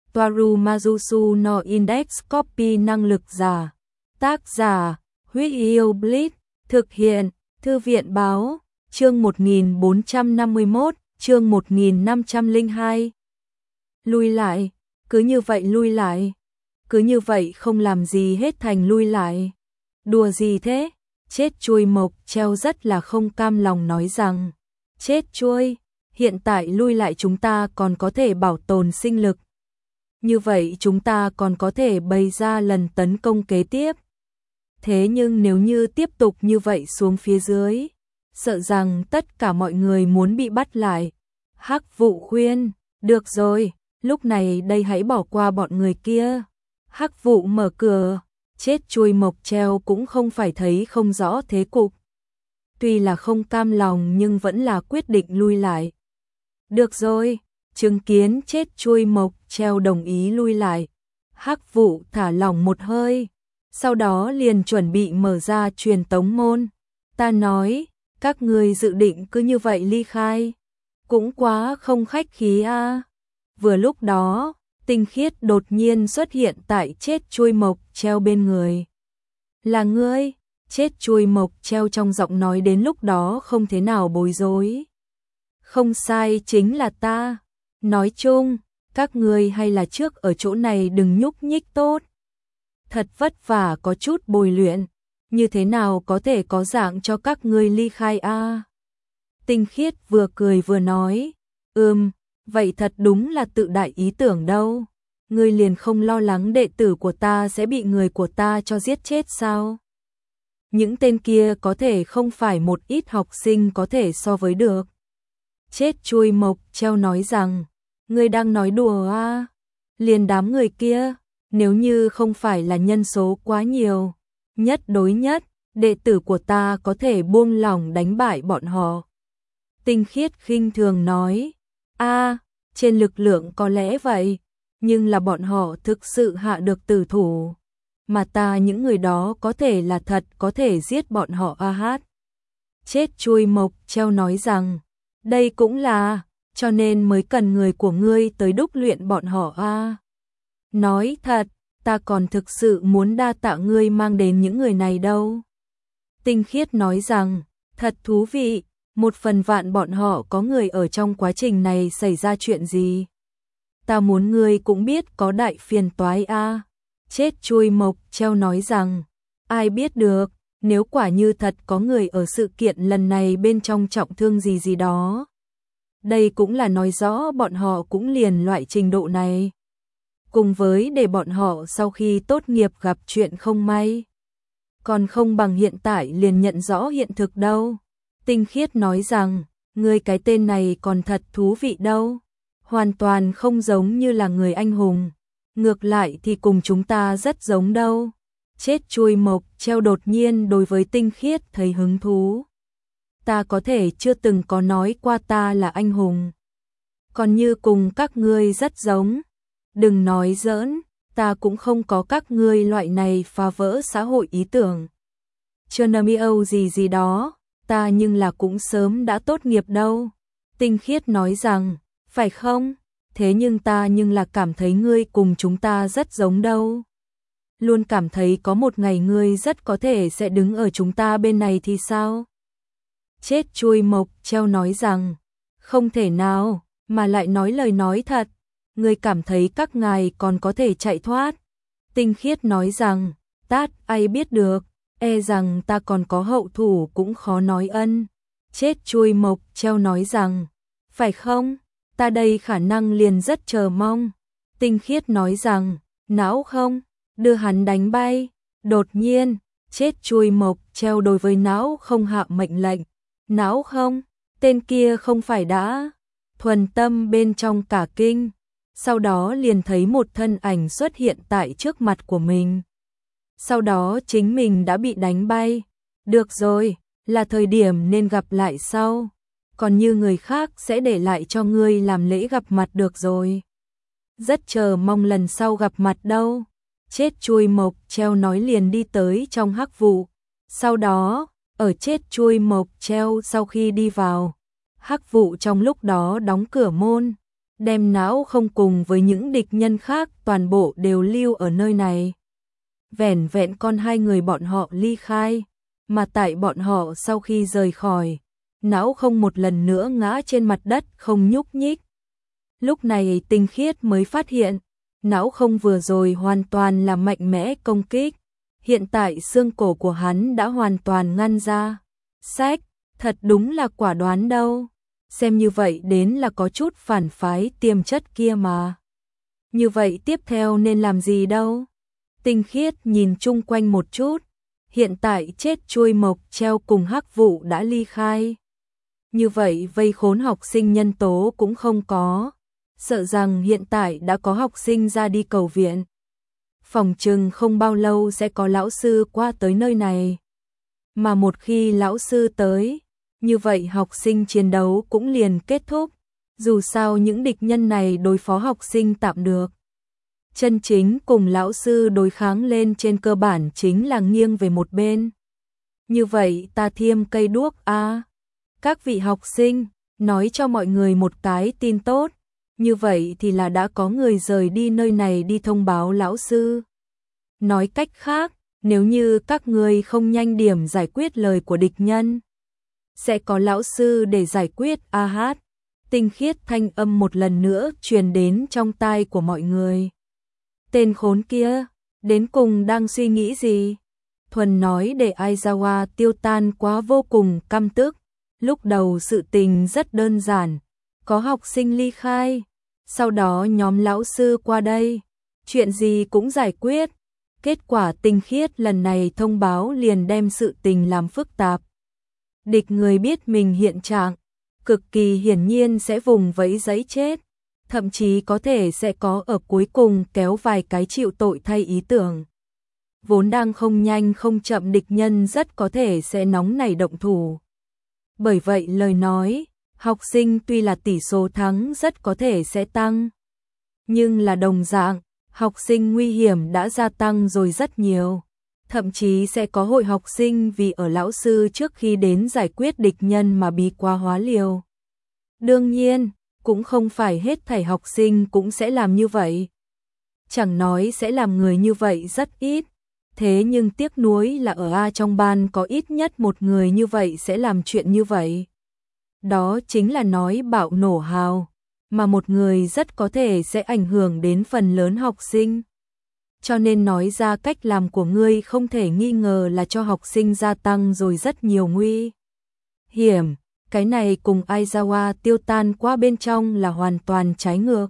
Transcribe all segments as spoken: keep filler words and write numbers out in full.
Toaru Majusu no Index Copy năng lực giả. Tác giả, Huyết Yêu Blitz, thực hiện, Thư viện báo, chương một nghìn bốn trăm năm mươi mốt, chương một nghìn năm trăm lẻ hai. Lui lại, cứ như vậy lui lại. Cứ như vậy không làm gì hết thành lui lại. Đùa gì thế? Chết chuôi Mộc Treo rất là không cam lòng nói rằng, chết chuôi, hiện tại lui lại chúng ta còn có thể bảo tồn sinh lực. Như vậy chúng ta còn có thể bày ra lần tấn công kế tiếp. Thế nhưng nếu như tiếp tục như vậy xuống phía dưới, sợ rằng tất cả mọi người muốn bị bắt lại. Hắc Vụ khuyên, được rồi, lúc này đây hãy bỏ qua bọn người kia. Hắc Vụ mở cửa, chết chuôi Mộc Treo cũng không phải thấy không rõ thế cục. Tuy là không cam lòng nhưng vẫn là quyết định lui lại. Được rồi, chứng kiến chết chuôi Mộc Treo đồng ý lui lại. Hắc Vụ thả lỏng một hơi, sau đó liền chuẩn bị mở ra truyền tống môn. Ta nói, các người dự định cứ như vậy ly khai, cũng quá không khách khí a. À. Vừa lúc đó, Tinh Khiết đột nhiên xuất hiện tại chết chuôi Mộc Treo bên người. Là ngươi? Chết chuôi Mộc Treo trong giọng nói đến lúc đó không thế nào bối rối. Không sai, chính là ta. Nói chung, các ngươi hay là trước ở chỗ này đừng nhúc nhích tốt. Thật vất vả có chút bồi luyện, như thế nào có thể có dạng cho các ngươi ly khai a? À? Tinh Khiết vừa cười vừa nói, ừm, vậy thật đúng là tự đại ý tưởng đâu. Ngươi liền không lo lắng đệ tử của ta sẽ bị người của ta cho giết chết sao? Những tên kia có thể không phải một ít học sinh có thể so với được. Chết chuôi Mộc Treo nói rằng, ngươi đang nói đùa à? Liền đám người kia, nếu như không phải là nhân số quá nhiều, nhất đối nhất, đệ tử của ta có thể buông lỏng đánh bại bọn họ. Tinh Khiết khinh thường nói, a, à, trên lực lượng có lẽ vậy, nhưng là bọn họ thực sự hạ được tử thủ, mà ta những người đó có thể là thật có thể giết bọn họ a hát. Chết chuôi Mộc Treo nói rằng, đây cũng là, cho nên mới cần người của ngươi tới đúc luyện bọn họ a. À. Nói thật, ta còn thực sự muốn đa tạ ngươi mang đến những người này đâu. Tinh Khiết nói rằng, thật thú vị, một phần vạn bọn họ có người ở trong quá trình này xảy ra chuyện gì. Ta muốn ngươi cũng biết có đại phiền toái a. À. Chết chuôi Mộc Treo nói rằng, ai biết được, nếu quả như thật có người ở sự kiện lần này bên trong trọng thương gì gì đó. Đây cũng là nói rõ bọn họ cũng liền loại trình độ này. Cùng với để bọn họ sau khi tốt nghiệp gặp chuyện không may. Còn không bằng hiện tại liền nhận rõ hiện thực đâu. Tinh Khiết nói rằng, ngươi cái tên này còn thật thú vị đâu. Hoàn toàn không giống như là người anh hùng. Ngược lại thì cùng chúng ta rất giống đâu. Chết chuôi Mộc Treo đột nhiên đối với Tinh Khiết thấy hứng thú. Ta có thể chưa từng có nói qua ta là anh hùng. Còn như cùng các ngươi rất giống. Đừng nói giỡn, ta cũng không có các ngươi loại này phá vỡ xã hội ý tưởng. Chernamio gì gì đó, ta nhưng là cũng sớm đã tốt nghiệp đâu. Tinh Khiết nói rằng, phải không? Thế nhưng ta nhưng là cảm thấy ngươi cùng chúng ta rất giống đâu. Luôn cảm thấy có một ngày ngươi rất có thể sẽ đứng ở chúng ta bên này thì sao? Chết chuôi Mộc Treo nói rằng, không thể nào, mà lại nói lời nói thật. Ngươi cảm thấy các ngài còn có thể chạy thoát. Tinh Khiết nói rằng, tát ai biết được, e rằng ta còn có hậu thủ cũng khó nói ân. Chết chuôi Mộc Treo nói rằng, phải không? Ta đây khả năng liền rất chờ mong. Tinh Khiết nói rằng, não không? Đưa hắn đánh bay. Đột nhiên, chết chuôi Mộc Treo đối với não không hạ mệnh lệnh. Não không? Tên kia không phải đã thuần tâm bên trong cả kinh. Sau đó liền thấy một thân ảnh xuất hiện tại trước mặt của mình. Sau đó chính mình đã bị đánh bay. Được rồi, là thời điểm nên gặp lại sau. Còn như người khác sẽ để lại cho ngươi làm lễ gặp mặt được rồi. Rất chờ mong lần sau gặp mặt đâu. Chết chuôi Mộc Treo nói liền đi tới trong Hắc Vụ. Sau đó, ở chết chuôi Mộc Treo sau khi đi vào, Hắc Vụ trong lúc đó đóng cửa môn. đem não không cùng với những địch nhân khác toàn bộ đều lưu ở nơi này. Vẻn vẹn con hai người bọn họ ly khai, mà tại bọn họ sau khi rời khỏi, não không một lần nữa ngã trên mặt đất không nhúc nhích. Lúc này Tinh Khiết mới phát hiện, não không vừa rồi hoàn toàn là mạnh mẽ công kích, hiện tại xương cổ của hắn đã hoàn toàn ngăn ra. Sách, thật đúng là quả đoán đâu, xem như vậy đến là có chút phản phái tiềm chất kia mà. Như vậy tiếp theo nên làm gì đâu? Tinh Khiết nhìn chung quanh một chút, hiện tại chết chuôi mộc treo cùng Hắc Vụ đã ly khai. Như vậy vây khốn học sinh nhân tố cũng không có, sợ rằng hiện tại đã có học sinh ra đi cầu viện. Phòng chừng không bao lâu sẽ có lão sư qua tới nơi này. Mà một khi lão sư tới, như vậy học sinh chiến đấu cũng liền kết thúc, dù sao những địch nhân này đối phó học sinh tạm được. Chân chính cùng lão sư đối kháng lên trên cơ bản chính là nghiêng về một bên. Như vậy ta thiêm cây đuốc a. À. Các vị học sinh, nói cho mọi người một cái tin tốt, như vậy thì là đã có người rời đi nơi này đi thông báo lão sư. Nói cách khác, nếu như các ngươi không nhanh điểm giải quyết lời của địch nhân, sẽ có lão sư để giải quyết. A hát. Tinh Khiết thanh âm một lần nữa truyền đến trong tai của mọi người. Tên khốn kia, đến cùng đang suy nghĩ gì? Thuần nói để Aizawa tiêu tan quá vô cùng căm tức. Lúc đầu sự tình rất đơn giản, có học sinh ly khai, sau đó nhóm lão sư qua đây, chuyện gì cũng giải quyết. Kết quả Tinh Khiết lần này thông báo liền đem sự tình làm phức tạp. Địch người biết mình hiện trạng, cực kỳ hiển nhiên sẽ vùng vẫy giấy chết, thậm chí có thể sẽ có ở cuối cùng kéo vài cái chịu tội thay ý tưởng. Vốn đang không nhanh không chậm địch nhân rất có thể sẽ nóng nảy động thủ. Bởi vậy lời nói, học sinh tuy là tỷ số thắng rất có thể sẽ tăng, nhưng là đồng dạng, học sinh nguy hiểm đã gia tăng rồi rất nhiều. Thậm chí sẽ có hội học sinh vì ở lão sư trước khi đến giải quyết địch nhân mà bí quá hóa liều. Đương nhiên, cũng không phải hết thảy học sinh cũng sẽ làm như vậy. Chẳng nói sẽ làm người như vậy rất ít. Thế nhưng tiếc nuối là ở A trong ban có ít nhất một người như vậy sẽ làm chuyện như vậy. Đó chính là nói bạo nổ hào, mà một người rất có thể sẽ ảnh hưởng đến phần lớn học sinh. Cho nên nói ra cách làm của ngươi không thể nghi ngờ là cho học sinh gia tăng rồi rất nhiều nguy hiểm. Cái này cùng Aizawa tiêu tan qua bên trong là hoàn toàn trái ngược.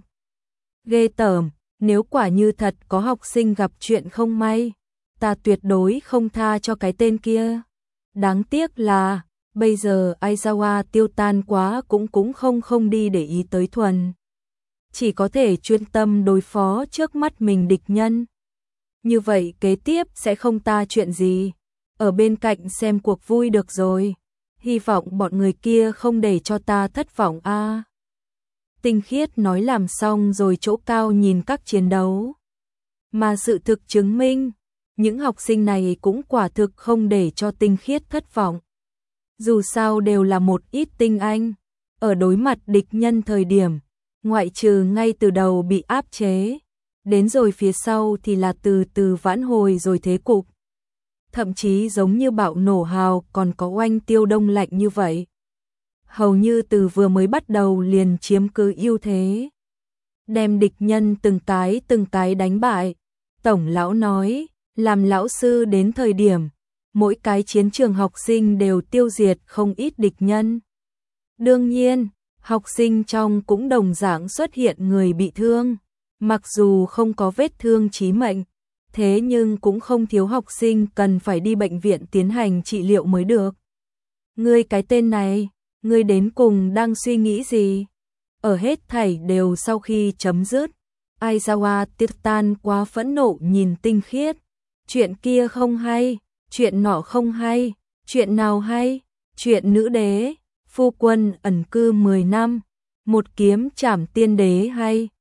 Ghê tởm, nếu quả như thật có học sinh gặp chuyện không may, ta tuyệt đối không tha cho cái tên kia. Đáng tiếc là, bây giờ Aizawa tiêu tan quá cũng cũng không không đi để ý tới Thuần. Chỉ có thể chuyên tâm đối phó trước mắt mình địch nhân. Như vậy kế tiếp sẽ không ta chuyện gì. Ở bên cạnh xem cuộc vui được rồi. Hy vọng bọn người kia không để cho ta thất vọng a. À. Tinh Khiết nói làm xong rồi chỗ cao nhìn các chiến đấu. Mà sự thực chứng minh, những học sinh này cũng quả thực không để cho Tinh Khiết thất vọng. Dù sao đều là một ít tinh anh, ở đối mặt địch nhân thời điểm, ngoại trừ ngay từ đầu bị áp chế, đến rồi phía sau thì là từ từ vãn hồi rồi thế cục. Thậm chí giống như bạo nổ hào còn có oanh tiêu đông lạnh như vậy. Hầu như từ vừa mới bắt đầu liền chiếm cứ ưu thế. Đem địch nhân từng cái từng cái đánh bại. Tổng lão nói, làm lão sư đến thời điểm, mỗi cái chiến trường học sinh đều tiêu diệt không ít địch nhân. Đương nhiên, học sinh trong cũng đồng dạng xuất hiện người bị thương. Mặc dù không có vết thương chí mệnh, thế nhưng cũng không thiếu học sinh cần phải đi bệnh viện tiến hành trị liệu mới được. Ngươi cái tên này, ngươi đến cùng đang suy nghĩ gì? Ở hết thảy đều sau khi chấm dứt, Aizawa tiết tan quá phẫn nộ nhìn Tinh Khiết. Chuyện kia không hay, chuyện nọ không hay, chuyện nào hay? Chuyện nữ đế, phu quân ẩn cư mười năm, một kiếm trảm tiên đế hay?